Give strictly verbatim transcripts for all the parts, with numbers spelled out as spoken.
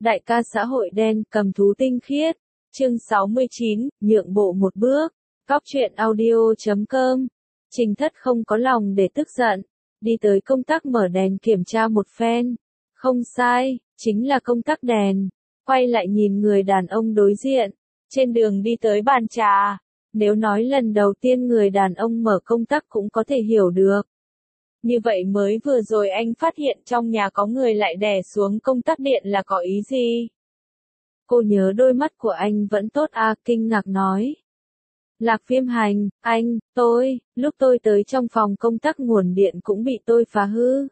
Đại ca xã hội đen cầm thú tinh khiết. Chương sáu mươi chín, nhượng bộ một bước. Cóc truyện audio chấm com. Trình Thất không có lòng để tức giận, đi tới công tắc mở đèn kiểm tra một phen. Không sai, chính là công tắc đèn. Quay lại nhìn người đàn ông đối diện, trên đường đi tới bàn trà. Nếu nói lần đầu tiên người đàn ông mở công tắc cũng có thể hiểu được. Như vậy mới vừa rồi anh phát hiện trong nhà có người lại đè xuống công tắc điện là có ý gì? Cô nhớ đôi mắt của anh vẫn tốt à, kinh ngạc nói. Lạc Viêm Hành, anh, tôi, lúc tôi tới trong phòng công tắc nguồn điện cũng bị tôi phá hư.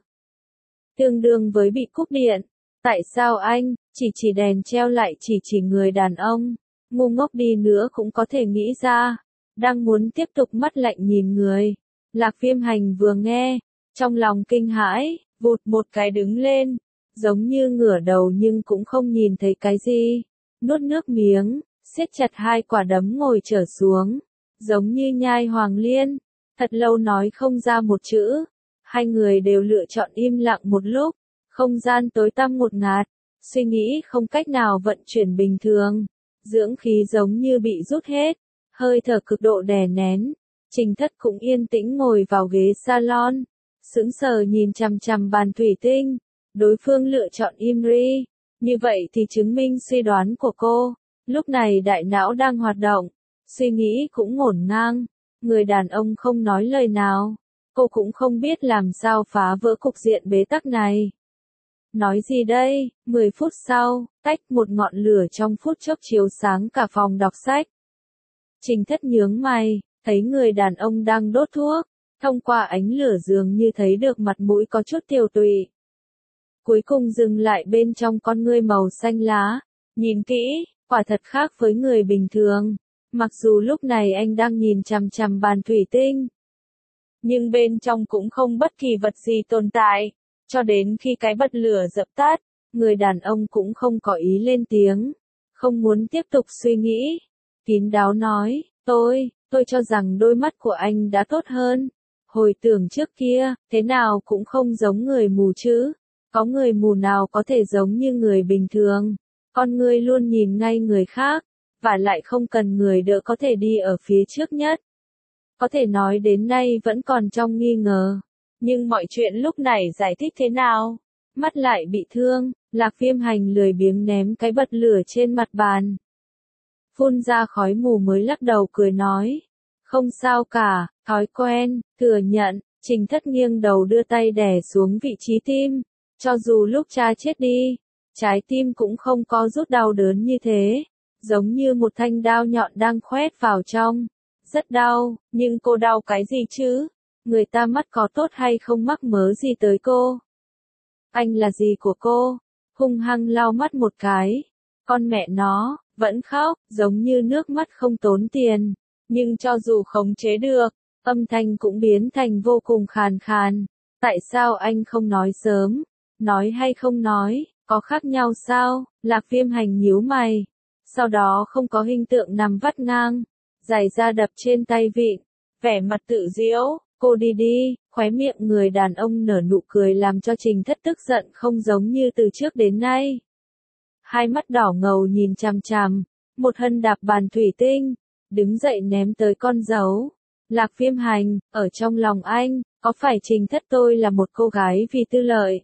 Tương đương với bị cúp điện. Tại sao anh, chỉ chỉ đèn treo lại chỉ chỉ người đàn ông, ngu ngốc đi nữa cũng có thể nghĩ ra. Đang muốn tiếp tục mắt lạnh nhìn người. Lạc Viêm Hành vừa nghe, trong lòng kinh hãi, vụt một cái đứng lên, giống như ngửa đầu nhưng cũng không nhìn thấy cái gì. Nuốt nước miếng, siết chặt hai quả đấm ngồi trở xuống, giống như nhai hoàng liên, thật lâu nói không ra một chữ. Hai người đều lựa chọn im lặng một lúc, không gian tối tăm ngột ngạt, suy nghĩ không cách nào vận chuyển bình thường, dưỡng khí giống như bị rút hết, hơi thở cực độ đè nén. Trình Thất cũng yên tĩnh ngồi vào ghế salon, sững sờ nhìn chằm chằm bàn thủy tinh, đối phương lựa chọn im ri. Như vậy thì chứng minh suy đoán của cô, lúc này đại não đang hoạt động, suy nghĩ cũng ngổn ngang, người đàn ông không nói lời nào, cô cũng không biết làm sao phá vỡ cục diện bế tắc này. Nói gì đây? mười phút sau, tách một ngọn lửa trong phút chốc chiếu sáng cả phòng đọc sách. Trình Thất nhướng mày, thấy người đàn ông đang đốt thuốc, thông qua ánh lửa dường như thấy được mặt mũi có chút tiều tụy. Cuối cùng dừng lại bên trong con ngươi màu xanh lá, nhìn kỹ, quả thật khác với người bình thường. Mặc dù lúc này anh đang nhìn chằm chằm bàn thủy tinh, nhưng bên trong cũng không bất kỳ vật gì tồn tại. Cho đến khi cái bật lửa dập tắt, người đàn ông cũng không có ý lên tiếng, không muốn tiếp tục suy nghĩ. Kín đáo nói, tôi, tôi cho rằng đôi mắt của anh đã tốt hơn. Hồi tưởng trước kia, thế nào cũng không giống người mù chứ. Có người mù nào có thể giống như người bình thường. Con người luôn nhìn ngay người khác, và lại không cần người đỡ có thể đi ở phía trước nhất. Có thể nói đến nay vẫn còn trong nghi ngờ. Nhưng mọi chuyện lúc này giải thích thế nào? Mắt lại bị thương, Lạc Viêm Hành lười biếng ném cái bật lửa trên mặt bàn. Phun ra khói mù mới lắc đầu cười nói. Không sao cả, thói quen, thừa nhận. Trình Thất nghiêng đầu đưa tay đè xuống vị trí tim. Cho dù lúc cha chết đi, trái tim cũng không có rút đau đớn như thế. Giống như một thanh đao nhọn đang khoét vào trong. Rất đau, nhưng cô đau cái gì chứ? Người ta mắt có tốt hay không mắc mớ gì tới cô? Anh là gì của cô? Hung hăng lau mắt một cái. Con mẹ nó, vẫn khóc, giống như nước mắt không tốn tiền. Nhưng cho dù khống chế được, âm thanh cũng biến thành vô cùng khàn khàn. Tại sao anh không nói sớm? Nói hay không nói, có khác nhau sao? Lạc Viêm Hành nhíu mày. Sau đó không có hình tượng nằm vắt ngang, giày da đập trên tay vịn, vẻ mặt tự diễu. Cô đi đi, khóe miệng người đàn ông nở nụ cười làm cho Trình Thất tức giận không giống như từ trước đến nay. Hai mắt đỏ ngầu nhìn chằm chằm, một hân đạp bàn thủy tinh, đứng dậy ném tới con dấu. Lạc Viêm Hành, ở trong lòng anh, có phải Trình Thất tôi là một cô gái vì tư lợi?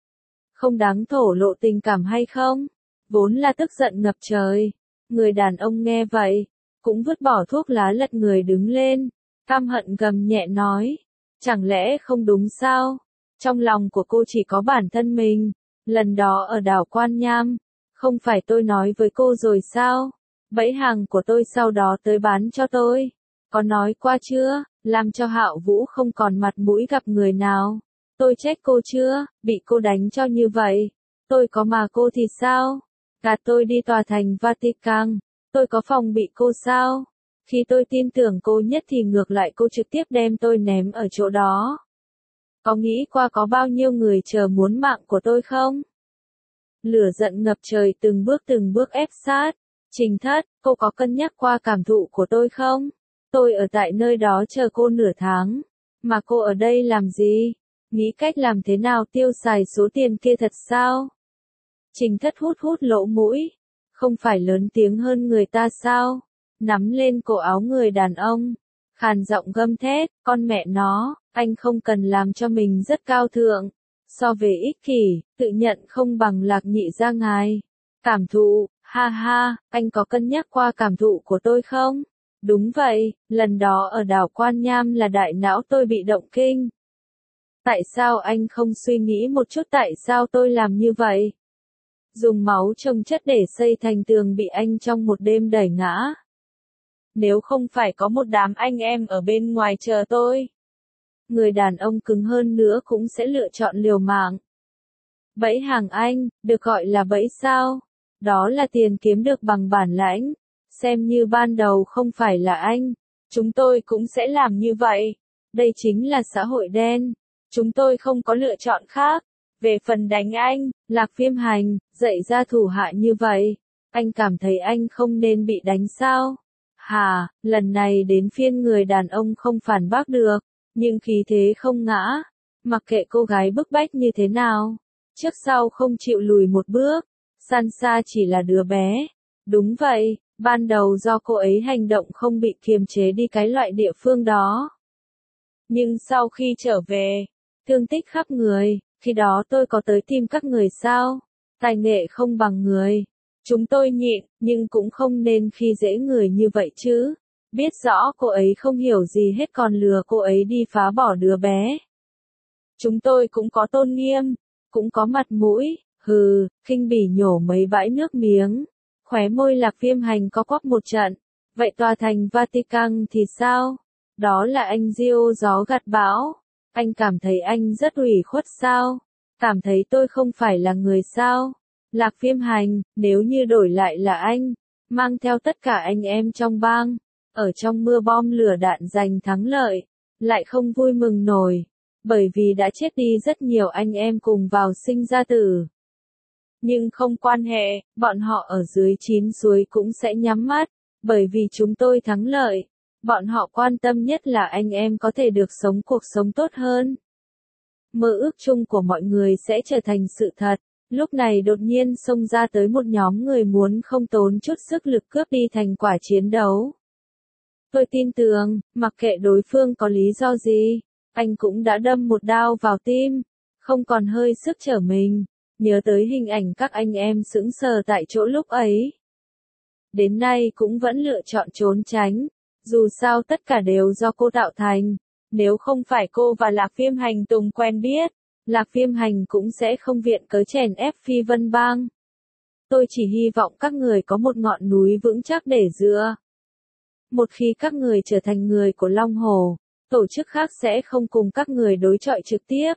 Không đáng thổ lộ tình cảm hay không? Vốn là tức giận ngập trời. Người đàn ông nghe vậy, cũng vứt bỏ thuốc lá lật người đứng lên. Căm hận gầm nhẹ nói, chẳng lẽ không đúng sao? Trong lòng của cô chỉ có bản thân mình, lần đó ở đảo Quan Nham, không phải tôi nói với cô rồi sao? Bẫy hàng của tôi sau đó tới bán cho tôi, có nói qua chưa? Làm cho Hạo Vũ không còn mặt mũi gặp người nào. Tôi trách cô chưa? Bị cô đánh cho như vậy, tôi có mà cô thì sao? Gạt tôi đi tòa thành Vatican, tôi có phòng bị cô sao? Khi tôi tin tưởng cô nhất thì ngược lại cô trực tiếp đem tôi ném ở chỗ đó. Có nghĩ qua có bao nhiêu người chờ muốn mạng của tôi không? Lửa giận ngập trời từng bước từng bước ép sát. Trình Thất, cô có cân nhắc qua cảm thụ của tôi không? Tôi ở tại nơi đó chờ cô nửa tháng. Mà cô ở đây làm gì? Nghĩ cách làm thế nào tiêu xài số tiền kia thật sao? Trình Thất hút hút lỗ mũi. Không phải lớn tiếng hơn người ta sao? Nắm lên cổ áo người đàn ông. Khàn giọng gầm thét, con mẹ nó, anh không cần làm cho mình rất cao thượng. So về ích kỷ, tự nhận không bằng Lạc Nhị gia ngài. Cảm thụ, ha ha, anh có cân nhắc qua cảm thụ của tôi không? Đúng vậy, lần đó ở đảo Quan Nham là đại não tôi bị động kinh. Tại sao anh không suy nghĩ một chút tại sao tôi làm như vậy? Dùng máu trồng chất để xây thành tường bị anh trong một đêm đẩy ngã. Nếu không phải có một đám anh em ở bên ngoài chờ tôi, người đàn ông cứng hơn nữa cũng sẽ lựa chọn liều mạng. Bẫy hàng anh, được gọi là bẫy sao? Đó là tiền kiếm được bằng bản lãnh. Xem như ban đầu không phải là anh, chúng tôi cũng sẽ làm như vậy. Đây chính là xã hội đen. Chúng tôi không có lựa chọn khác. Về phần đánh anh, Lạc Phiêm Hành, dạy ra thủ hạ như vậy. Anh cảm thấy anh không nên bị đánh sao? Hà, lần này đến phiên người đàn ông không phản bác được, nhưng khí thế không ngã. Mặc kệ cô gái bức bách như thế nào, trước sau không chịu lùi một bước. Sansa chỉ là đứa bé. Đúng vậy, ban đầu do cô ấy hành động không bị kiềm chế đi cái loại địa phương đó. Nhưng sau khi trở về, thương tích khắp người, khi đó tôi có tới tìm các người sao? Tài nghệ không bằng người. Chúng tôi nhịn, nhưng cũng không nên khi dễ người như vậy chứ. Biết rõ cô ấy không hiểu gì hết còn lừa cô ấy đi phá bỏ đứa bé. Chúng tôi cũng có tôn nghiêm, cũng có mặt mũi, hừ, khinh bỉ nhổ mấy bãi nước miếng. Khóe môi Lạc Phiêm Hành có quắp một trận. Vậy tòa thành Vatican thì sao? Đó là anh diêu gió gặt bão. Anh cảm thấy anh rất ủy khuất sao? Cảm thấy tôi không phải là người sao? Lạc Phiêm Hành, nếu như đổi lại là anh, mang theo tất cả anh em trong bang, ở trong mưa bom lửa đạn giành thắng lợi, lại không vui mừng nổi, bởi vì đã chết đi rất nhiều anh em cùng vào sinh ra tử. Nhưng không quan hệ, bọn họ ở dưới chín suối cũng sẽ nhắm mắt, bởi vì chúng tôi thắng lợi. Bọn họ quan tâm nhất là anh em có thể được sống cuộc sống tốt hơn. Mơ ước chung của mọi người sẽ trở thành sự thật. Lúc này đột nhiên xông ra tới một nhóm người muốn không tốn chút sức lực cướp đi thành quả chiến đấu. Tôi tin tưởng, mặc kệ đối phương có lý do gì, anh cũng đã đâm một đao vào tim, không còn hơi sức trở mình. Nhớ tới hình ảnh các anh em sững sờ tại chỗ lúc ấy. Đến nay cũng vẫn lựa chọn trốn tránh. Dù sao tất cả đều do cô tạo thành. Nếu không phải cô và Lạc Phiêm Hành Tùng quen biết, Lạc Phiêm Hành cũng sẽ không viện cớ chèn ép Phi Vân Bang. Tôi chỉ hy vọng các người có một ngọn núi vững chắc để dựa. Một khi các người trở thành người của Long Hồ, tổ chức khác sẽ không cùng các người đối chọi trực tiếp.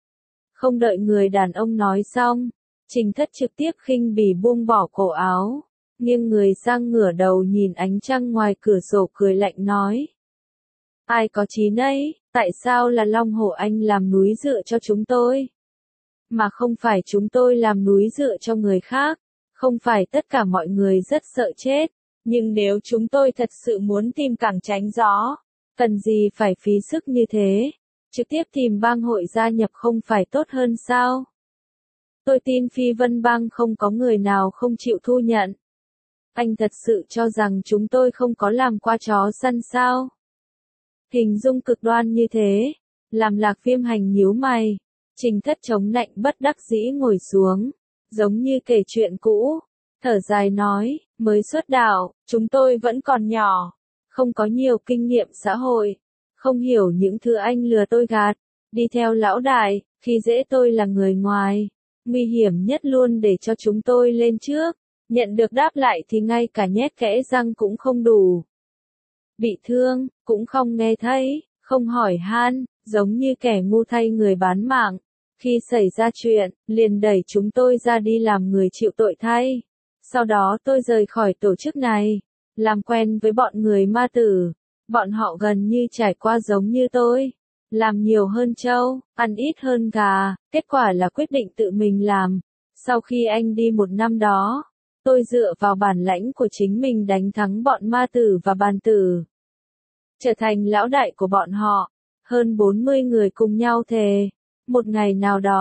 Không đợi người đàn ông nói xong, Trình Thất trực tiếp khinh bỉ buông bỏ cổ áo, nghiêng người sang ngửa đầu nhìn ánh trăng ngoài cửa sổ cười lạnh nói. Ai có trí nấy, tại sao là Long Hổ anh làm núi dựa cho chúng tôi? Mà không phải chúng tôi làm núi dựa cho người khác, không phải tất cả mọi người rất sợ chết, nhưng nếu chúng tôi thật sự muốn tìm cảng tránh gió, cần gì phải phí sức như thế? Trực tiếp tìm bang hội gia nhập không phải tốt hơn sao? Tôi tin Phi Vân Bang không có người nào không chịu thu nhận. Anh thật sự cho rằng chúng tôi không có làm qua chó săn sao? Hình dung cực đoan như thế, làm Lạc Phiêm Hành nhíu mày. Trình Thất chống nạnh bất đắc dĩ ngồi xuống, giống như kể chuyện cũ, thở dài nói, mới xuất đạo, chúng tôi vẫn còn nhỏ, không có nhiều kinh nghiệm xã hội, không hiểu những thứ anh lừa tôi gạt, đi theo lão đại, khi dễ tôi là người ngoài, nguy hiểm nhất luôn để cho chúng tôi lên trước, nhận được đáp lại thì ngay cả nhét kẽ răng cũng không đủ. Bị thương, cũng không nghe thấy, không hỏi han, giống như kẻ ngu thay người bán mạng. Khi xảy ra chuyện, liền đẩy chúng tôi ra đi làm người chịu tội thay. Sau đó tôi rời khỏi tổ chức này, làm quen với bọn người ma tử. Bọn họ gần như trải qua giống như tôi. Làm nhiều hơn trâu, ăn ít hơn gà, kết quả là quyết định tự mình làm. Sau khi anh đi một năm đó, tôi dựa vào bản lãnh của chính mình đánh thắng bọn ma tử và bàn tử. Trở thành lão đại của bọn họ, hơn bốn mươi người cùng nhau thề. Một ngày nào đó,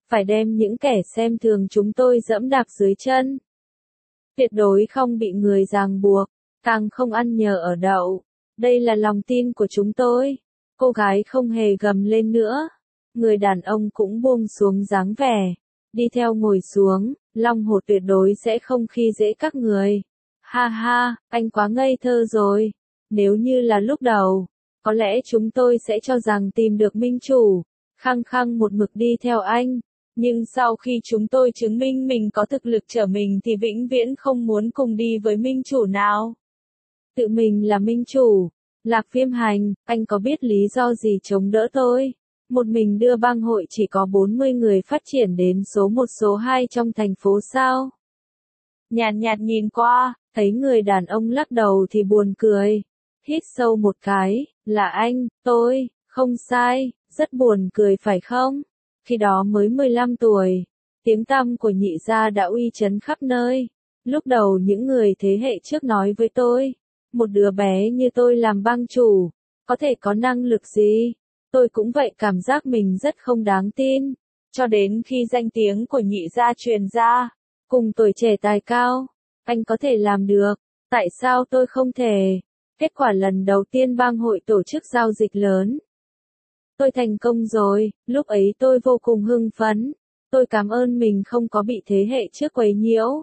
phải đem những kẻ xem thường chúng tôi dẫm đạp dưới chân. Tuyệt đối không bị người ràng buộc, càng không ăn nhờ ở đậu. Đây là lòng tin của chúng tôi. Cô gái không hề gầm lên nữa. Người đàn ông cũng buông xuống dáng vẻ. Đi theo ngồi xuống, Long Hổ tuyệt đối sẽ không khi dễ các người. Ha ha, anh quá ngây thơ rồi. Nếu như là lúc đầu, có lẽ chúng tôi sẽ cho rằng tìm được minh chủ, khăng khăng một mực đi theo anh. Nhưng sau khi chúng tôi chứng minh mình có thực lực trở mình thì vĩnh viễn không muốn cùng đi với minh chủ nào. Tự mình là minh chủ. Lạc Phiêm Hành, anh có biết lý do gì chống đỡ tôi? Một mình đưa bang hội chỉ có bốn mươi người phát triển đến số một số hai trong thành phố sao? Nhàn nhạt, nhạt nhìn qua, thấy người đàn ông lắc đầu thì buồn cười. Hít sâu một cái, là anh, tôi, không sai, rất buồn cười phải không? Khi đó mới mười lăm tuổi, tiếng tăm của nhị gia đã uy chấn khắp nơi. Lúc đầu những người thế hệ trước nói với tôi, một đứa bé như tôi làm bang chủ, có thể có năng lực gì? Tôi cũng vậy, cảm giác mình rất không đáng tin. Cho đến khi danh tiếng của nhị gia truyền ra, cùng tuổi trẻ tài cao, anh có thể làm được, tại sao tôi không thể? Kết quả lần đầu tiên bang hội tổ chức giao dịch lớn. Tôi thành công rồi, lúc ấy tôi vô cùng hưng phấn. Tôi cảm ơn mình không có bị thế hệ trước quấy nhiễu.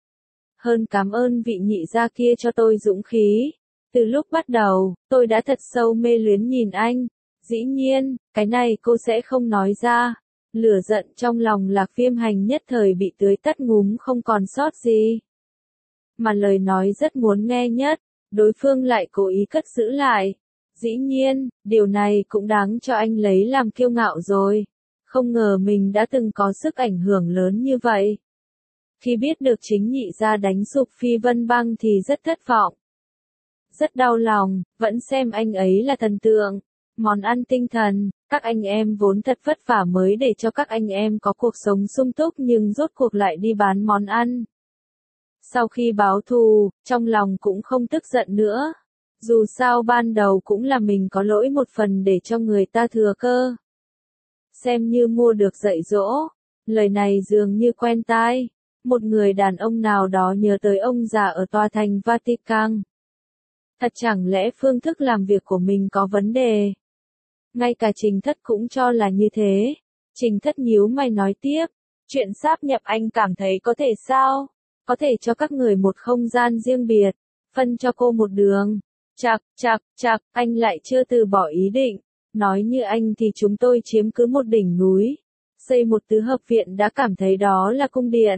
Hơn cảm ơn vị nhị gia kia cho tôi dũng khí. Từ lúc bắt đầu, tôi đã thật sâu mê luyến nhìn anh. Dĩ nhiên, cái này cô sẽ không nói ra. Lửa giận trong lòng Lạc Phiêm Hành nhất thời bị tưới tắt ngúm không còn sót gì. Mà lời nói rất muốn nghe nhất, đối phương lại cố ý cất giữ lại. Dĩ nhiên, điều này cũng đáng cho anh lấy làm kiêu ngạo rồi. Không ngờ mình đã từng có sức ảnh hưởng lớn như vậy. Khi biết được chính nhị gia đánh sụp Phi Vân Bang thì rất thất vọng. Rất đau lòng, vẫn xem anh ấy là thần tượng. Món ăn tinh thần, các anh em vốn thật vất vả mới để cho các anh em có cuộc sống sung túc nhưng rốt cuộc lại đi bán món ăn. Sau khi báo thù, trong lòng cũng không tức giận nữa. Dù sao ban đầu cũng là mình có lỗi một phần để cho người ta thừa cơ. Xem như mua được dạy dỗ. Lời này dường như quen tai. Một người đàn ông nào đó nhớ tới ông già ở tòa thành Vatican. Thật chẳng lẽ phương thức làm việc của mình có vấn đề? Ngay cả Trình Thất cũng cho là như thế. Trình Thất nhíu mày nói tiếp. Chuyện sáp nhập anh cảm thấy có thể sao? Có thể cho các người một không gian riêng biệt. Phân cho cô một đường. Chạc, chạc, chạc, anh lại chưa từ bỏ ý định. Nói như anh thì chúng tôi chiếm cứ một đỉnh núi. Xây một tứ hợp viện đã cảm thấy đó là cung điện.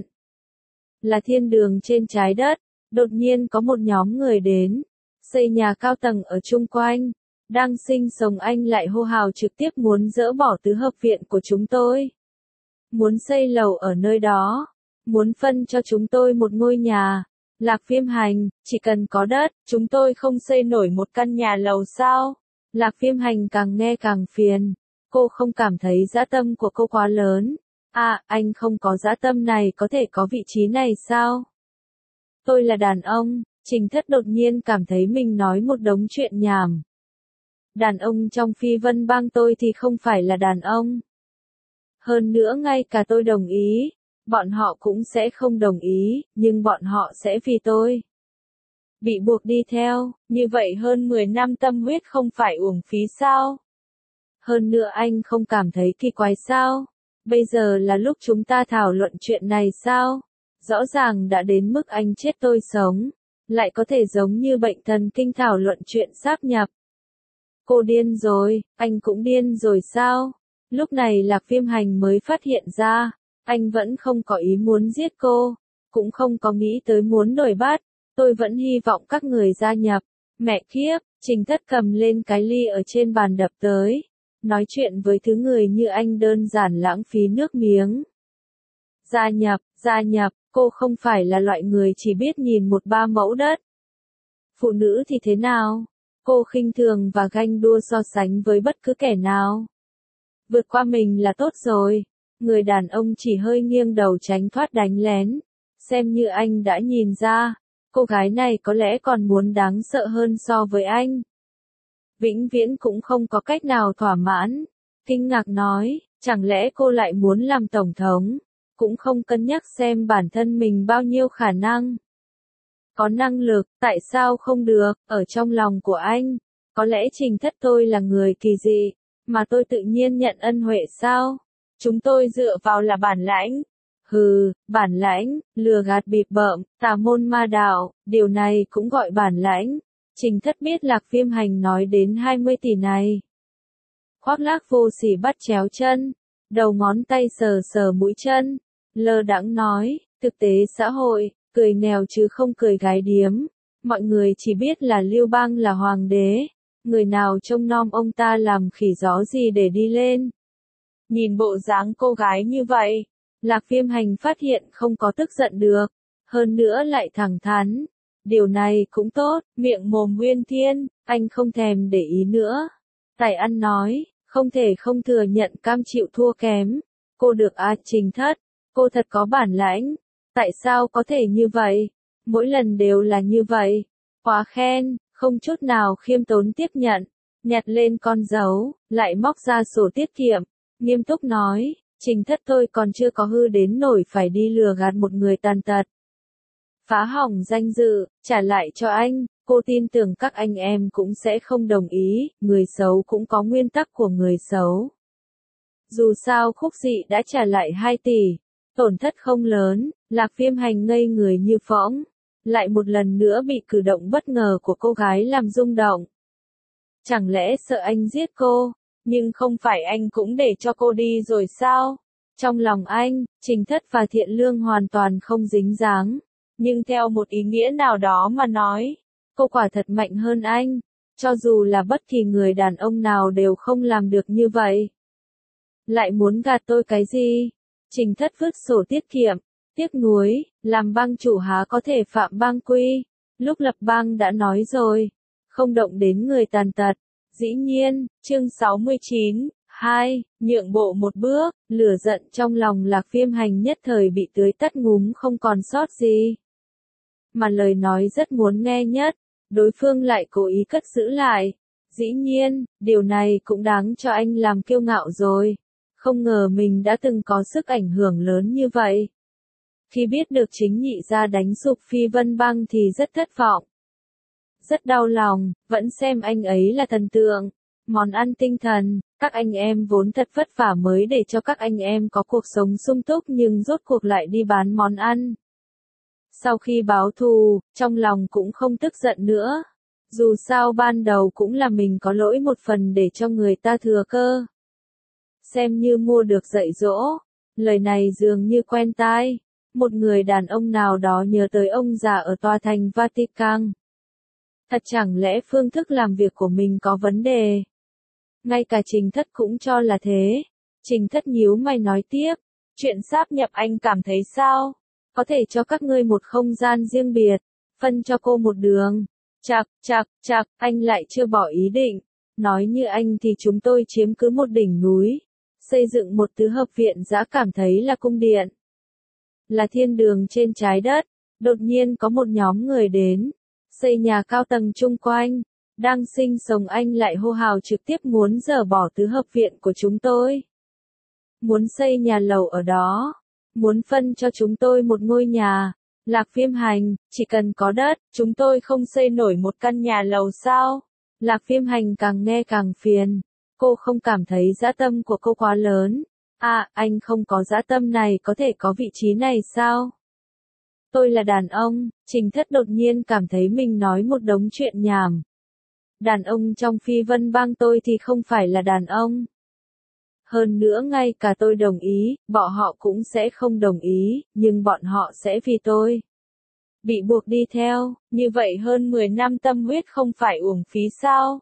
Là thiên đường trên trái đất. Đột nhiên có một nhóm người đến. Xây nhà cao tầng ở chung quanh. Đang sinh sống anh lại hô hào trực tiếp muốn dỡ bỏ tứ hợp viện của chúng tôi. Muốn xây lầu ở nơi đó. Muốn phân cho chúng tôi một ngôi nhà. Lạc Phiêm Hành, chỉ cần có đất, chúng tôi không xây nổi một căn nhà lầu sao? Lạc Phiêm Hành càng nghe càng phiền. Cô không cảm thấy dã tâm của cô quá lớn. À, anh không có dã tâm này có thể có vị trí này sao? Tôi là đàn ông. Trình Thất đột nhiên cảm thấy mình nói một đống chuyện nhảm. Đàn ông trong Phi Vân Bang tôi thì không phải là đàn ông. Hơn nữa ngay cả tôi đồng ý. Bọn họ cũng sẽ không đồng ý, nhưng bọn họ sẽ vì tôi bị buộc đi theo, như vậy hơn mười năm tâm huyết không phải uổng phí sao? Hơn nữa anh không cảm thấy kỳ quái sao? Bây giờ là lúc chúng ta thảo luận chuyện này sao? Rõ ràng đã đến mức anh chết tôi sống, lại có thể giống như bệnh thần kinh thảo luận chuyện sáp nhập. Cô điên rồi, anh cũng điên rồi sao? Lúc này Lạc Phiêm Hành mới phát hiện ra. Anh vẫn không có ý muốn giết cô, cũng không có nghĩ tới muốn đuổi bắt, tôi vẫn hy vọng các người gia nhập. Mẹ kiếp, Trình Thất cầm lên cái ly ở trên bàn đập tới. Nói chuyện với thứ người như anh đơn giản lãng phí nước miếng. Gia nhập, gia nhập, cô không phải là loại người chỉ biết nhìn một ba mẫu đất. Phụ nữ thì thế nào? Cô khinh thường và ganh đua so sánh với bất cứ kẻ nào. Vượt qua mình là tốt rồi. Người đàn ông chỉ hơi nghiêng đầu tránh thoát đánh lén. Xem như anh đã nhìn ra, cô gái này có lẽ còn muốn đáng sợ hơn so với anh. Vĩnh viễn cũng không có cách nào thỏa mãn. Kinh ngạc nói, Chẳng lẽ cô lại muốn làm tổng thống? Cũng không cân nhắc xem bản thân mình bao nhiêu khả năng. Có năng lực, tại sao không được, ở trong lòng của anh. Có lẽ Trình Thất tôi là người kỳ dị, mà tôi tự nhiên nhận ân huệ sao? Chúng tôi dựa vào là bản lãnh. Hừ, bản lãnh, lừa gạt bịp bợm, tà môn ma đạo, điều này cũng gọi bản lãnh. Trình Thất biết Lạc Viêm Hành nói đến hai mươi tỷ này. Khoác lác vô sỉ bắt chéo chân, đầu ngón tay sờ sờ mũi chân, lơ đãng nói, thực tế xã hội, cười nghèo chứ không cười gái điếm. Mọi người chỉ biết là Lưu Bang là hoàng đế, người nào trông nom ông ta làm khỉ gió gì để đi lên. Nhìn bộ dáng cô gái như vậy, Lạc Viêm Hành phát hiện không có tức giận được, hơn nữa lại thẳng thắn. Điều này cũng tốt, miệng mồm uyên thiên, anh không thèm để ý nữa. Tài ăn nói, không thể không thừa nhận cam chịu thua kém. Cô được à Trình Thất, cô thật có bản lãnh. Tại sao có thể như vậy? Mỗi lần đều là như vậy. Quá khen, không chút nào khiêm tốn tiếp nhận. Nhặt lên con dấu, lại móc ra sổ tiết kiệm. Nghiêm túc nói, Trình Thất tôi còn chưa có hư đến nổi phải đi lừa gạt một người tàn tật. Phá hỏng danh dự, trả lại cho anh, cô tin tưởng các anh em cũng sẽ không đồng ý, người xấu cũng có nguyên tắc của người xấu. Dù sao Khúc Dị đã trả lại hai tỷ, tổn thất không lớn, Lạc Viêm Hành ngây người như phỗng, lại một lần nữa bị cử động bất ngờ của cô gái làm rung động. Chẳng lẽ sợ anh giết cô, nhưng không phải anh cũng để cho cô đi rồi sao? Trong lòng anh, Trình Thất và Thiện Lương hoàn toàn không dính dáng. Nhưng theo một ý nghĩa nào đó mà nói, cô quả thật mạnh hơn anh, cho dù là bất kỳ người đàn ông nào đều không làm được như vậy. Lại muốn gạt tôi cái gì? Trình Thất vứt sổ tiết kiệm, tiếc nuối, làm bang chủ há có thể phạm bang quy, lúc lập bang đã nói rồi, không động đến người tàn tật. Dĩ nhiên, chương sáu mươi chín, hai, nhượng bộ một bước, lửa giận trong lòng Lạc Viêm Hành nhất thời bị tưới tắt ngúm không còn sót gì. Mà lời nói rất muốn nghe nhất, đối phương lại cố ý cất giữ lại. Dĩ nhiên, điều này cũng đáng cho anh làm kiêu ngạo rồi. Không ngờ mình đã từng có sức ảnh hưởng lớn như vậy. Khi biết được chính nhị gia đánh sụp Phi Vân Bang thì rất thất vọng. Rất đau lòng, vẫn xem anh ấy là thần tượng. Món ăn tinh thần, các anh em vốn thật vất vả mới để cho các anh em có cuộc sống sung túc nhưng rốt cuộc lại đi bán món ăn. Sau khi báo thù, trong lòng cũng không tức giận nữa. Dù sao ban đầu cũng là mình có lỗi một phần để cho người ta thừa cơ. Xem như mua được dạy dỗ. Lời này dường như quen tai. Một người đàn ông nào đó nhớ tới ông già ở tòa thành Vatican. Thật chẳng lẽ phương thức làm việc của mình có vấn đề? Ngay cả Trình Thất cũng cho là thế. Trình Thất nhíu mày nói tiếp. Chuyện sáp nhập anh cảm thấy sao? Có thể cho các ngươi một không gian riêng biệt. Phân cho cô một đường. Chạc, chạc, chạc, anh lại chưa bỏ ý định. Nói như anh thì chúng tôi chiếm cứ một đỉnh núi. Xây dựng một tứ hợp viện giá cảm thấy là cung điện. Là thiên đường trên trái đất. Đột nhiên có một nhóm người đến. Xây nhà cao tầng chung quanh. Đang sinh sống anh lại hô hào trực tiếp muốn dỡ bỏ tứ hợp viện của chúng tôi. Muốn xây nhà lầu ở đó. Muốn phân cho chúng tôi một ngôi nhà. Lạc Viêm Hành, chỉ cần có đất, chúng tôi không xây nổi một căn nhà lầu sao? Lạc Viêm Hành càng nghe càng phiền. Cô không cảm thấy dã tâm của cô quá lớn. À, anh không có dã tâm này có thể có vị trí này sao? Tôi là đàn ông, Trình Thất đột nhiên cảm thấy mình nói một đống chuyện nhảm. Đàn ông trong Phi Vân Bang tôi thì không phải là đàn ông. Hơn nữa ngay cả tôi đồng ý, bọn họ cũng sẽ không đồng ý, nhưng bọn họ sẽ vì tôi bị buộc đi theo, như vậy hơn mười năm tâm huyết không phải uổng phí sao?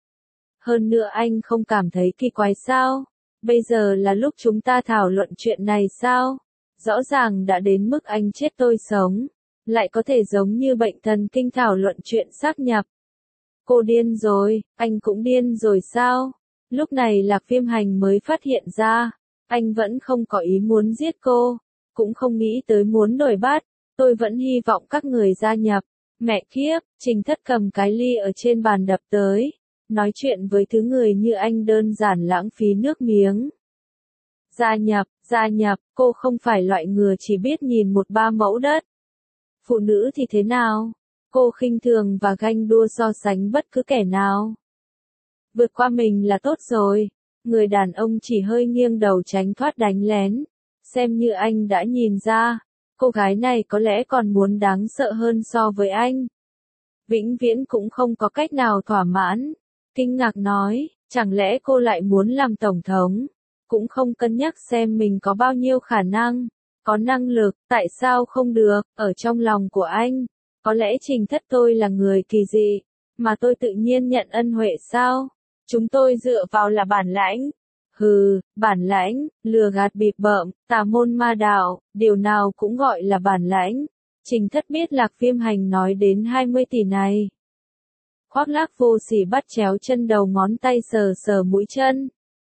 Hơn nữa anh không cảm thấy kỳ quái sao? Bây giờ là lúc chúng ta thảo luận chuyện này sao? Rõ ràng đã đến mức anh chết tôi sống, lại có thể giống như bệnh thần kinh thảo luận chuyện sáp nhập. Cô điên rồi, anh cũng điên rồi sao? Lúc này Lạc Viêm Hành mới phát hiện ra, anh vẫn không có ý muốn giết cô, cũng không nghĩ tới muốn đổi bát, tôi vẫn hy vọng các người gia nhập. Mẹ kiếp, Trình Thất cầm cái ly ở trên bàn đập tới, nói chuyện với thứ người như anh đơn giản lãng phí nước miếng. Gia nhập, gia nhập, cô không phải loại người chỉ biết nhìn một ba mẫu đất. Phụ nữ thì thế nào? Cô khinh thường và ganh đua so sánh bất cứ kẻ nào. Vượt qua mình là tốt rồi. Người đàn ông chỉ hơi nghiêng đầu tránh thoát đánh lén. Xem như anh đã nhìn ra, cô gái này có lẽ còn muốn đáng sợ hơn so với anh. Vĩnh viễn cũng không có cách nào thỏa mãn. Kinh ngạc nói, chẳng lẽ cô lại muốn làm tổng thống? Cũng không cân nhắc xem mình có bao nhiêu khả năng, có năng lực, tại sao không được, ở trong lòng của anh. Có lẽ Trình Thất tôi là người kỳ dị, mà tôi tự nhiên nhận ân huệ sao? Chúng tôi dựa vào là bản lãnh. Hừ, bản lãnh, lừa gạt bịp bợm, tà môn ma đạo, điều nào cũng gọi là bản lãnh. Trình Thất biết Lạc Viêm Hành nói đến hai mươi tỷ này. Khoác lác vô sỉ bắt chéo chân đầu ngón tay sờ sờ mũi chân.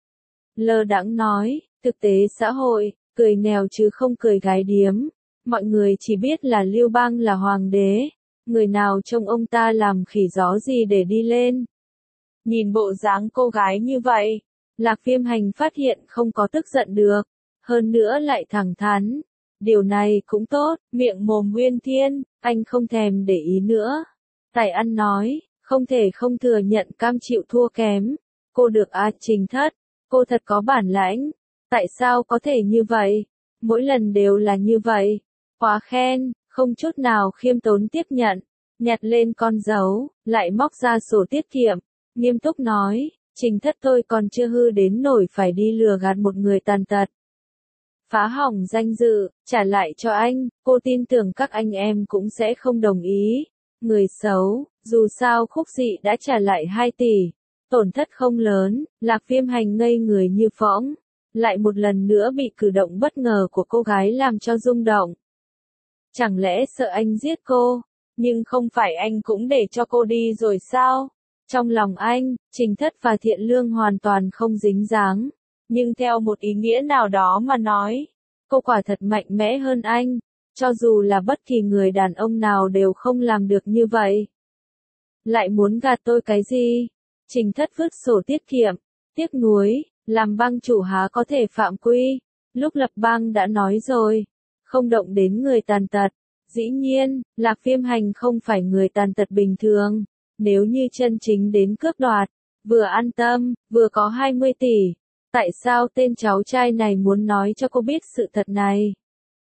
Lơ đãng nói, thực tế xã hội, cười nghèo chứ không cười gái điếm. Mọi người chỉ biết là Lưu Bang là hoàng đế. Người nào trông ông ta làm khỉ gió gì để đi lên. Nhìn bộ dáng cô gái như vậy, Lạc Viêm Hành phát hiện không có tức giận được. Hơn nữa lại thẳng thắn. Điều này cũng tốt, miệng mồm uyên thiên, anh không thèm để ý nữa. Tài ăn nói, không thể không thừa nhận cam chịu thua kém. Cô được a Trình Thất, cô thật có bản lãnh. Tại sao có thể như vậy? Mỗi lần đều là như vậy. Quá khen, không chút nào khiêm tốn tiếp nhận. Nhặt lên con dấu, lại móc ra sổ tiết kiệm. Nghiêm túc nói, Trình Thất tôi còn chưa hư đến nổi phải đi lừa gạt một người tàn tật. Phá hỏng danh dự, trả lại cho anh, cô tin tưởng các anh em cũng sẽ không đồng ý. Người xấu, dù sao Khúc Dị đã trả lại hai tỷ. Tổn thất không lớn, Lạc Viêm Hành ngây người như phỗng. Lại một lần nữa bị cử động bất ngờ của cô gái làm cho rung động. Chẳng lẽ sợ anh giết cô? Nhưng không phải anh cũng để cho cô đi rồi sao? Trong lòng anh, Trình Thất và Thiện Lương hoàn toàn không dính dáng. Nhưng theo một ý nghĩa nào đó mà nói, cô quả thật mạnh mẽ hơn anh. Cho dù là bất kỳ người đàn ông nào đều không làm được như vậy. Lại muốn gạt tôi cái gì? Trình Thất vứt sổ tiết kiệm. Tiếc nuối, làm bang chủ há có thể phạm quy. Lúc lập bang đã nói rồi. Không động đến người tàn tật. Dĩ nhiên, Lạc Viêm Hành không phải người tàn tật bình thường. Nếu như chân chính đến cướp đoạt, vừa an tâm, vừa có hai mươi tỷ. Tại sao tên cháu trai này muốn nói cho cô biết sự thật này?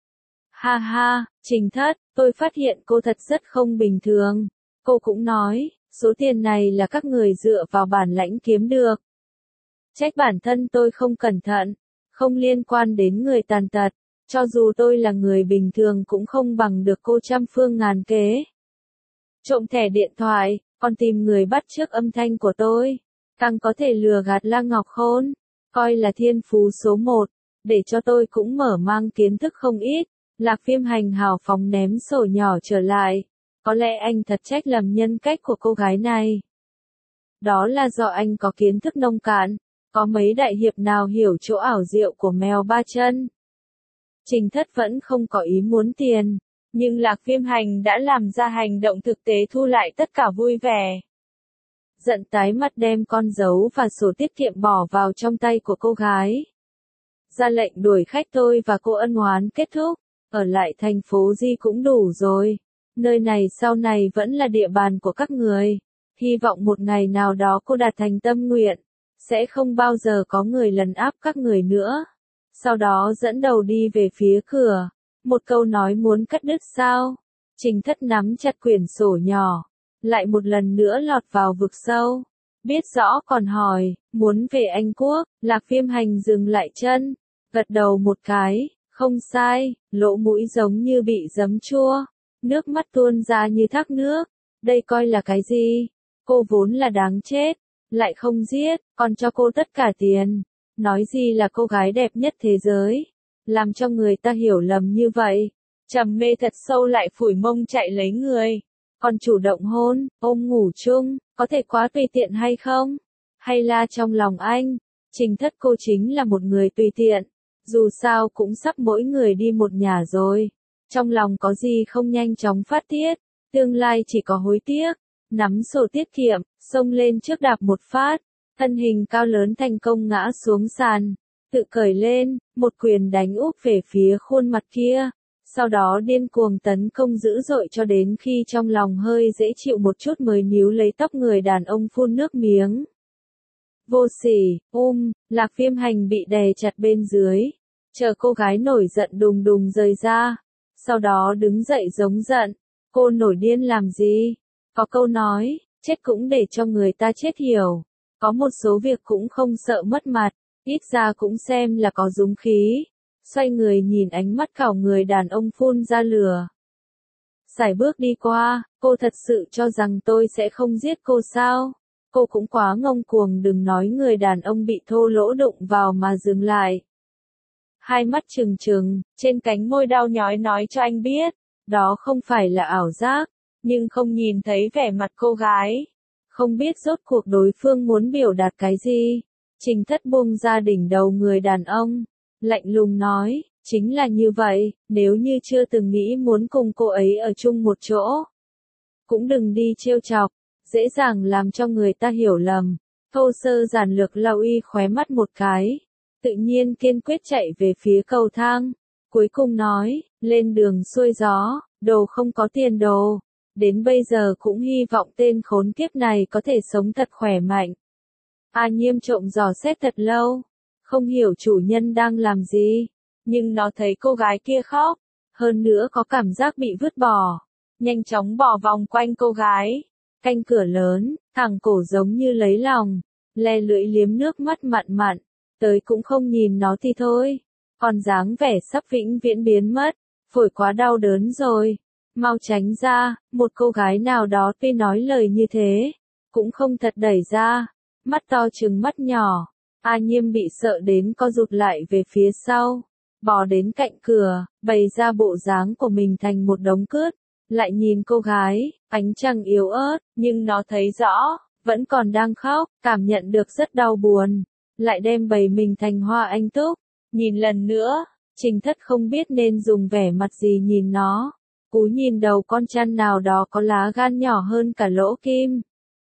Ha ha, Trình Thất, tôi phát hiện cô thật rất không bình thường. Cô cũng nói, số tiền này là các người dựa vào bản lãnh kiếm được. Trách bản thân tôi không cẩn thận, không liên quan đến người tàn tật. Cho dù tôi là người bình thường cũng không bằng được cô trăm phương ngàn kế. Trộm thẻ điện thoại, còn tìm người bắt chước âm thanh của tôi. Càng có thể lừa gạt Lăng Ngọc Khôn. Coi là thiên phú số một, để cho tôi cũng mở mang kiến thức không ít. Lạc Viêm Hành hào phóng ném sổ nhỏ trở lại. Có lẽ anh thật trách lầm nhân cách của cô gái này. Đó là do anh có kiến thức nông cạn, có mấy đại hiệp nào hiểu chỗ ảo diệu của mèo ba chân. Trình Thất vẫn không có ý muốn tiền, nhưng Lạc Viêm Hành đã làm ra hành động thực tế thu lại tất cả vui vẻ. Giận tái mặt đem con dấu và sổ tiết kiệm bỏ vào trong tay của cô gái. Ra lệnh đuổi khách tôi và cô ân oán kết thúc, ở lại thành phố Di cũng đủ rồi. Nơi này sau này vẫn là địa bàn của các người. Hy vọng một ngày nào đó cô đạt thành tâm nguyện, sẽ không bao giờ có người lấn áp các người nữa. Sau đó dẫn đầu đi về phía cửa. Một câu nói muốn cắt đứt sao? Trình Thất nắm chặt quyển sổ nhỏ. Lại một lần nữa lọt vào vực sâu. Biết rõ còn hỏi, muốn về Anh Quốc. Lạc Viêm Hành dừng lại chân. Gật đầu một cái, không sai, lỗ mũi giống như bị giấm chua. Nước mắt tuôn ra như thác nước. Đây coi là cái gì? Cô vốn là đáng chết. Lại không giết, còn cho cô tất cả tiền. Nói gì là cô gái đẹp nhất thế giới. Làm cho người ta hiểu lầm như vậy. Trầm mê thật sâu lại phủi mông chạy lấy người. Còn chủ động hôn, ôm ngủ chung, có thể quá tùy tiện hay không? Hay là trong lòng anh, Trình Thất cô chính là một người tùy tiện. Dù sao cũng sắp mỗi người đi một nhà rồi. Trong lòng có gì không nhanh chóng phát tiết. Tương lai chỉ có hối tiếc. Nắm sổ tiết kiệm, xông lên trước đạp một phát. Thân hình cao lớn thành công ngã xuống sàn. tự cởi lên, một quyền đánh úp về phía khuôn mặt kia, sau đó điên cuồng tấn công dữ dội cho đến khi trong lòng hơi dễ chịu một chút mới níu lấy tóc người đàn ông phun nước miếng. Vô sỉ, um, Lạc Viêm Hành bị đè chặt bên dưới, chờ cô gái nổi giận đùng đùng rời ra, sau đó đứng dậy giống giận, cô nổi điên làm gì? Có câu nói, chết cũng để cho người ta chết hiểu, có một số việc cũng không sợ mất mặt, ít ra cũng xem là có dũng khí. Xoay người nhìn ánh mắt khảo người đàn ông phun ra lửa. Sải bước đi qua, cô thật sự cho rằng tôi sẽ không giết cô sao? Cô cũng quá ngông cuồng, đừng nói người đàn ông bị thô lỗ đụng vào mà dừng lại. Hai mắt trừng trừng, trên cánh môi đau nhói nói cho anh biết, đó không phải là ảo giác, nhưng không nhìn thấy vẻ mặt cô gái. Không biết rốt cuộc đối phương muốn biểu đạt cái gì. Trình Thất buông ra đỉnh đầu người đàn ông, lạnh lùng nói, chính là như vậy, nếu như chưa từng nghĩ muốn cùng cô ấy ở chung một chỗ. Cũng đừng đi trêu chọc, dễ dàng làm cho người ta hiểu lầm. Thô Sơ giản lược lau y khóe mắt một cái, tự nhiên kiên quyết chạy về phía cầu thang, cuối cùng nói, lên đường xuôi gió, đồ không có tiền đồ, đến bây giờ cũng hy vọng tên khốn kiếp này có thể sống thật khỏe mạnh. A Nhiêm trộm dò xét thật lâu, không hiểu chủ nhân đang làm gì, nhưng nó thấy cô gái kia khóc, hơn nữa có cảm giác bị vứt bỏ, nhanh chóng bỏ vòng quanh cô gái, canh cửa lớn, thẳng cổ giống như lấy lòng, le lưỡi liếm nước mắt mặn mặn, tới cũng không nhìn nó thì thôi, còn dáng vẻ sắp vĩnh viễn biến mất, phổi quá đau đớn rồi, mau tránh ra. Một cô gái nào đó tuy nói lời như thế, cũng không thật đẩy ra, mắt to trừng mắt nhỏ. A Nhiêm bị sợ đến co rụt lại về phía sau, bò đến cạnh cửa, bày ra bộ dáng của mình thành một đống cứt, lại nhìn cô gái, ánh trăng yếu ớt, nhưng nó thấy rõ, vẫn còn đang khóc, cảm nhận được rất đau buồn, lại đem bày mình thành hoa anh túc, nhìn lần nữa, Trình Thất không biết nên dùng vẻ mặt gì nhìn nó, cúi nhìn đầu con chăn nào đó có lá gan nhỏ hơn cả lỗ kim.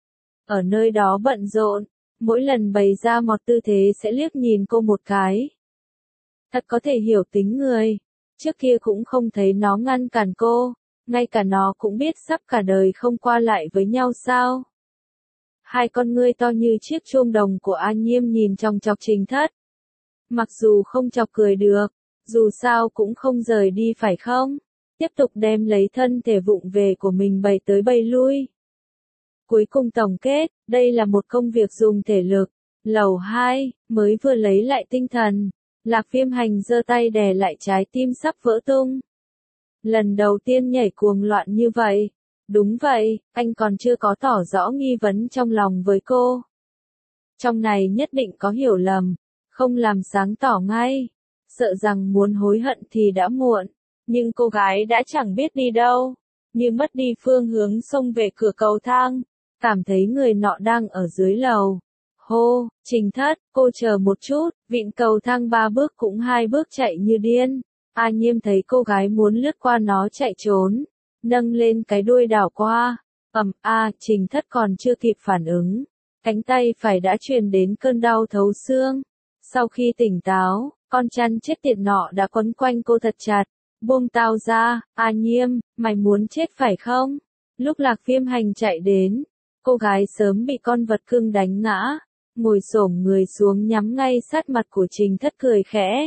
Ở nơi đó bận rộn, mỗi lần bày ra một tư thế sẽ liếc nhìn cô một cái. Thật có thể hiểu tính người, trước kia cũng không thấy nó ngăn cản cô, ngay cả nó cũng biết sắp cả đời không qua lại với nhau sao. Hai con ngươi to như chiếc chuông đồng của A Nhiêm nhìn trong chọc Trình Thất. Mặc dù không chọc cười được, dù sao cũng không rời đi phải không? Tiếp tục đem lấy thân thể vụng về của mình bày tới bày lui. Cuối cùng tổng kết, đây là một công việc dùng thể lực. Lầu hai, mới vừa lấy lại tinh thần, Lạc Viêm Hành giơ tay đè lại trái tim sắp vỡ tung. Lần đầu tiên nhảy cuồng loạn như vậy. Đúng vậy, anh còn chưa có tỏ rõ nghi vấn trong lòng với cô. Trong này nhất định có hiểu lầm, không làm sáng tỏ ngay, sợ rằng muốn hối hận thì đã muộn. Nhưng cô gái đã chẳng biết đi đâu, như mất đi phương hướng xông về cửa cầu thang, cảm thấy người nọ đang ở dưới lầu. Hô, Trình Thất, cô chờ một chút, vịn cầu thang ba bước cũng hai bước chạy như điên. A Nhiêm thấy cô gái muốn lướt qua nó chạy trốn, nâng lên cái đuôi đảo qua, ầm a, Trình Thất còn chưa kịp phản ứng, cánh tay phải đã truyền đến cơn đau thấu xương. Sau khi tỉnh táo, con chăn chết tiệt nọ đã quấn quanh cô thật chặt. Buông tao ra, A Nhiêm, mày muốn chết phải không? Lúc Lạc Viêm Hành chạy đến, cô gái sớm bị con vật cưng đánh ngã, ngồi xổm người xuống nhắm ngay sát mặt của Trình Thất cười khẽ.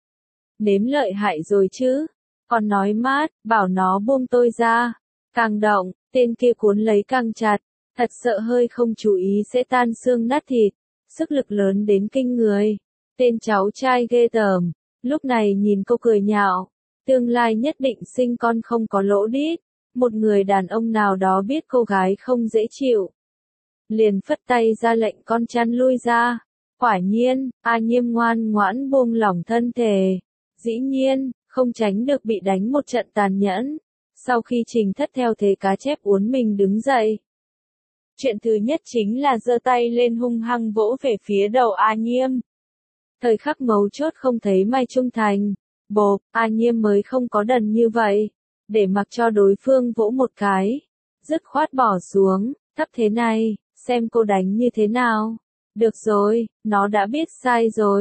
Nếm lợi hại rồi chứ? Còn nói mát, bảo nó buông tôi ra. Càng động, tên kia cuốn lấy càng chặt, thật sợ hơi không chú ý sẽ tan xương nát thịt, sức lực lớn đến kinh người. Tên cháu trai ghê tởm, lúc này nhìn cô cười nhạo. Tương lai nhất định sinh con không có lỗ đít. Một người đàn ông nào đó biết cô gái không dễ chịu, liền phất tay ra lệnh con chăn lui ra. Quả nhiên, A Nhiêm ngoan ngoãn buông lỏng thân thể. Dĩ nhiên, không tránh được bị đánh một trận tàn nhẫn. Sau khi Trình Thất theo thế cá chép uốn mình đứng dậy, chuyện thứ nhất chính là giơ tay lên hung hăng vỗ về phía đầu A Nhiêm. Thời khắc mấu chốt không thấy Mai Trung Thành. Bộp, A Nhiêm mới không có đần như vậy, để mặc cho đối phương vỗ một cái, dứt khoát bỏ xuống, thấp thế này, xem cô đánh như thế nào. Được rồi, nó đã biết sai rồi,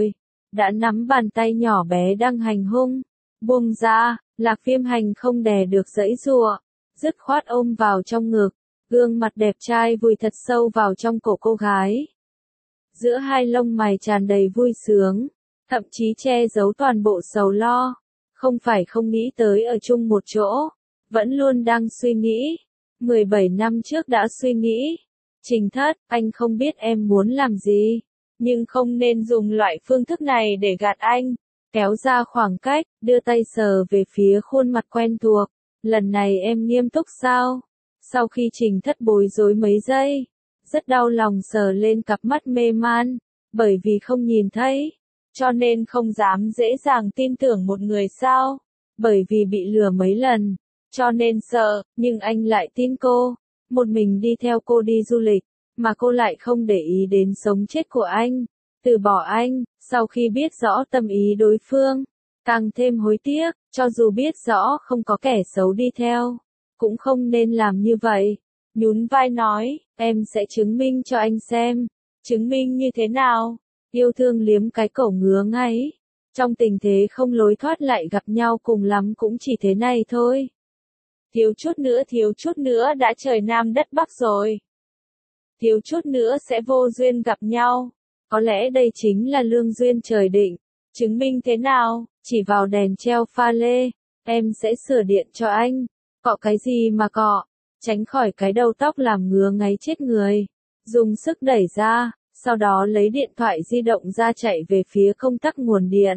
đã nắm bàn tay nhỏ bé đang hành hung. Buông ra, Lạc Viêm Hành không đè được giãy giụa, dứt khoát ôm vào trong ngực, gương mặt đẹp trai vùi thật sâu vào trong cổ cô gái. Giữa hai lông mày tràn đầy vui sướng, thậm chí che giấu toàn bộ sầu lo. Không phải không nghĩ tới ở chung một chỗ, vẫn luôn đang suy nghĩ. mười bảy năm trước đã suy nghĩ. Trình Thất, anh không biết em muốn làm gì, nhưng không nên dùng loại phương thức này để gạt anh. Kéo ra khoảng cách, đưa tay sờ về phía khuôn mặt quen thuộc. Lần này em nghiêm túc sao? Sau khi Trình Thất bối rối mấy giây, rất đau lòng sờ lên cặp mắt mê man, bởi vì không nhìn thấy, cho nên không dám dễ dàng tin tưởng một người sao? Bởi vì bị lừa mấy lần, cho nên sợ, nhưng anh lại tin cô. Một mình đi theo cô đi du lịch, mà cô lại không để ý đến sống chết của anh. Từ bỏ anh, sau khi biết rõ tâm ý đối phương, càng thêm hối tiếc, cho dù biết rõ không có kẻ xấu đi theo, cũng không nên làm như vậy. Nhún vai nói, em sẽ chứng minh cho anh xem. Chứng minh như thế nào? Yêu thương liếm cái cổ ngứa ngáy. Trong tình thế không lối thoát lại gặp nhau cùng lắm cũng chỉ thế này thôi. Thiếu chút nữa thiếu chút nữa đã trời Nam đất Bắc rồi. Thiếu chút nữa sẽ vô duyên gặp nhau. Có lẽ đây chính là lương duyên trời định. Chứng minh thế nào? Chỉ vào đèn treo pha lê. Em sẽ sửa điện cho anh. Cọ cái gì mà cọ? Tránh khỏi cái đầu tóc làm ngứa ngáy chết người. Dùng sức đẩy ra, sau đó lấy điện thoại di động ra chạy về phía công tắc nguồn điện.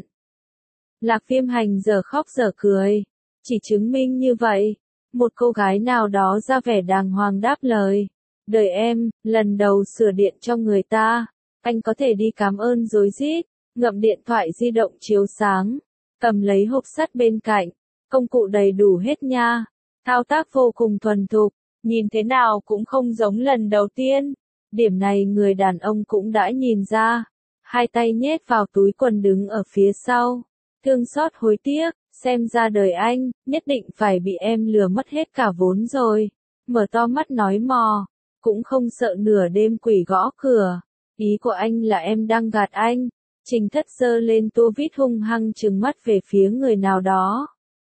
Lạc Viêm Hành giờ khóc giờ cười. Chỉ chứng minh như vậy. Một cô gái nào đó ra vẻ đàng hoàng đáp lời. Đời em, lần đầu sửa điện cho người ta. Anh có thể đi cảm ơn rối rít, ngậm điện thoại di động chiếu sáng, cầm lấy hộp sắt bên cạnh, công cụ đầy đủ hết nha. Thao tác vô cùng thuần thục, nhìn thế nào cũng không giống lần đầu tiên. Điểm này người đàn ông cũng đã nhìn ra. Hai tay nhét vào túi quần đứng ở phía sau. Thương xót hối tiếc, xem ra đời anh, nhất định phải bị em lừa mất hết cả vốn rồi. Mở to mắt nói mò, cũng không sợ nửa đêm quỷ gõ cửa. Ý của anh là em đang gạt anh. Trình Thất giơ lên tua vít hung hăng trừng mắt về phía người nào đó.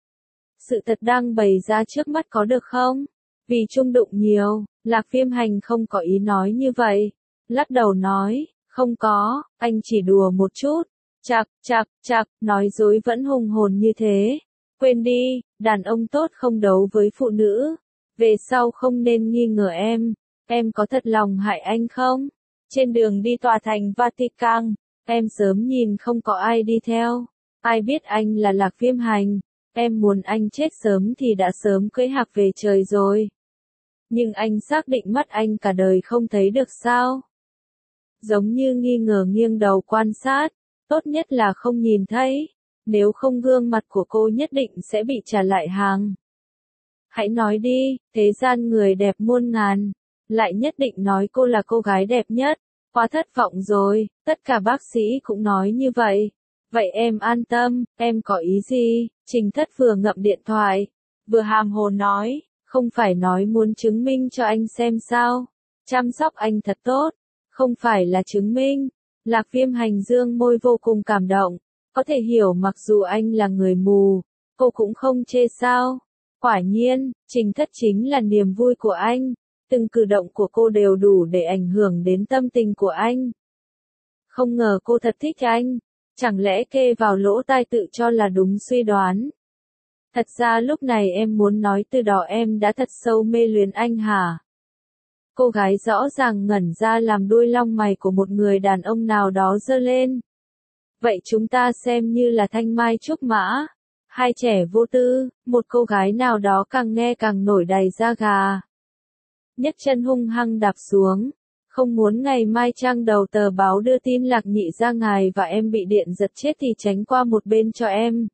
Sự thật đang bày ra trước mắt có được không? Vì chung đụng nhiều, Lạc Viêm Hành không có ý nói như vậy. Lắc đầu nói, không có, anh chỉ đùa một chút. Chạc, chạc, chạc, nói dối vẫn hùng hồn như thế. Quên đi, đàn ông tốt không đấu với phụ nữ. Về sau không nên nghi ngờ em. Em có thật lòng hại anh không? Trên đường đi tòa thành Vatican, em sớm nhìn không có ai đi theo. Ai biết anh là Lạc Viêm Hành. Em muốn anh chết sớm thì đã sớm cưỡi hạc về trời rồi. Nhưng anh xác định mắt anh cả đời không thấy được sao? Giống như nghi ngờ nghiêng đầu quan sát, tốt nhất là không nhìn thấy. Nếu không gương mặt của cô nhất định sẽ bị trả lại hàng. Hãy nói đi, thế gian người đẹp muôn ngàn, lại nhất định nói cô là cô gái đẹp nhất. Quá thất vọng rồi, tất cả bác sĩ cũng nói như vậy. Vậy em an tâm, em có ý gì? Trình Thất vừa ngậm điện thoại, vừa hàm hồ nói, không phải nói muốn chứng minh cho anh xem sao? Chăm sóc anh thật tốt, không phải là chứng minh. Lạc Viêm Hành dương môi vô cùng cảm động, có thể hiểu mặc dù anh là người mù, cô cũng không chê sao? Quả nhiên, Trình Thất chính là niềm vui của anh. Từng cử động của cô đều đủ để ảnh hưởng đến tâm tình của anh. Không ngờ cô thật thích anh. Chẳng lẽ kê vào lỗ tai tự cho là đúng suy đoán? Thật ra lúc này em muốn nói từ đó em đã thật sâu mê luyến anh hả? Cô gái rõ ràng ngẩn ra làm đuôi lông mày của một người đàn ông nào đó giơ lên. Vậy chúng ta xem như là thanh mai trúc mã. Hai trẻ vô tư, một cô gái nào đó càng nghe càng nổi đầy da gà. Nhấc chân hung hăng đạp xuống. Không muốn ngày mai trang đầu tờ báo đưa tin Lạc nhị gia ngài và em bị điện giật chết thì tránh qua một bên cho em.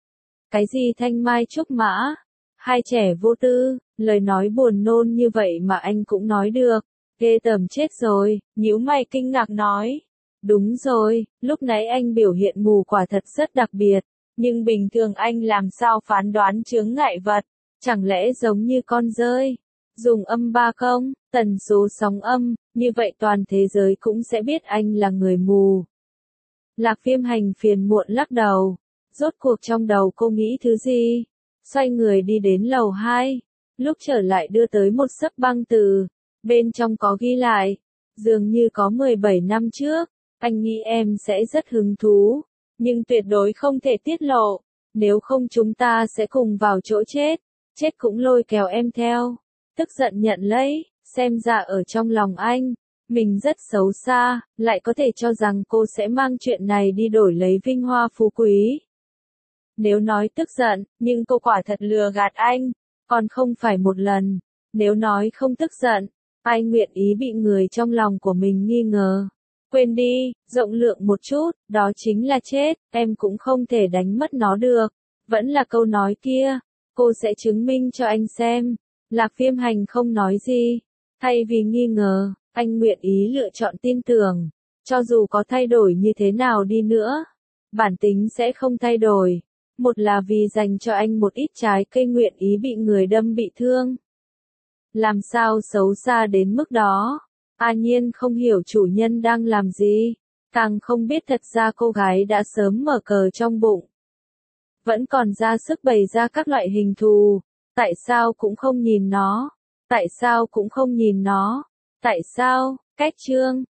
Cái gì thanh mai trúc mã? Hai trẻ vô tư, lời nói buồn nôn như vậy mà anh cũng nói được. Ghê tởm chết rồi, nhíu mày kinh ngạc nói. Đúng rồi, lúc nãy anh biểu hiện mù quả thật rất đặc biệt. Nhưng bình thường anh làm sao phán đoán chướng ngại vật? Chẳng lẽ giống như con dơi? Dùng âm ba không, tần số sóng âm, như vậy toàn thế giới cũng sẽ biết anh là người mù. Lạc Viêm Hành phiền muộn lắc đầu. Rốt cuộc trong đầu cô nghĩ thứ gì? Xoay người đi đến lầu hai. Lúc trở lại đưa tới một xấp băng từ. Bên trong có ghi lại. Dường như có mười bảy năm trước. Anh nghĩ em sẽ rất hứng thú. Nhưng tuyệt đối không thể tiết lộ. Nếu không chúng ta sẽ cùng vào chỗ chết. Chết cũng lôi kéo em theo. Tức giận nhận lấy. Xem ra ở trong lòng anh. Mình rất xấu xa. Lại có thể cho rằng cô sẽ mang chuyện này đi đổi lấy vinh hoa phú quý. Nếu nói tức giận, nhưng cô quả thật lừa gạt anh. Còn không phải một lần. Nếu nói không tức giận, ai nguyện ý bị người trong lòng của mình nghi ngờ. Quên đi, rộng lượng một chút, đó chính là chết, em cũng không thể đánh mất nó được. Vẫn là câu nói kia, cô sẽ chứng minh cho anh xem. Lạc Viêm Hành không nói gì. Thay vì nghi ngờ, anh nguyện ý lựa chọn tin tưởng. Cho dù có thay đổi như thế nào đi nữa, bản tính sẽ không thay đổi. Một là vì dành cho anh một ít trái cây nguyện ý bị người đâm bị thương. Làm sao xấu xa đến mức đó? A Nhiên không hiểu chủ nhân đang làm gì. Càng không biết thật ra cô gái đã sớm mở cờ trong bụng. Vẫn còn ra sức bày ra các loại hình thù. Tại sao cũng không nhìn nó? Tại sao cũng không nhìn nó? Tại sao? Cách chương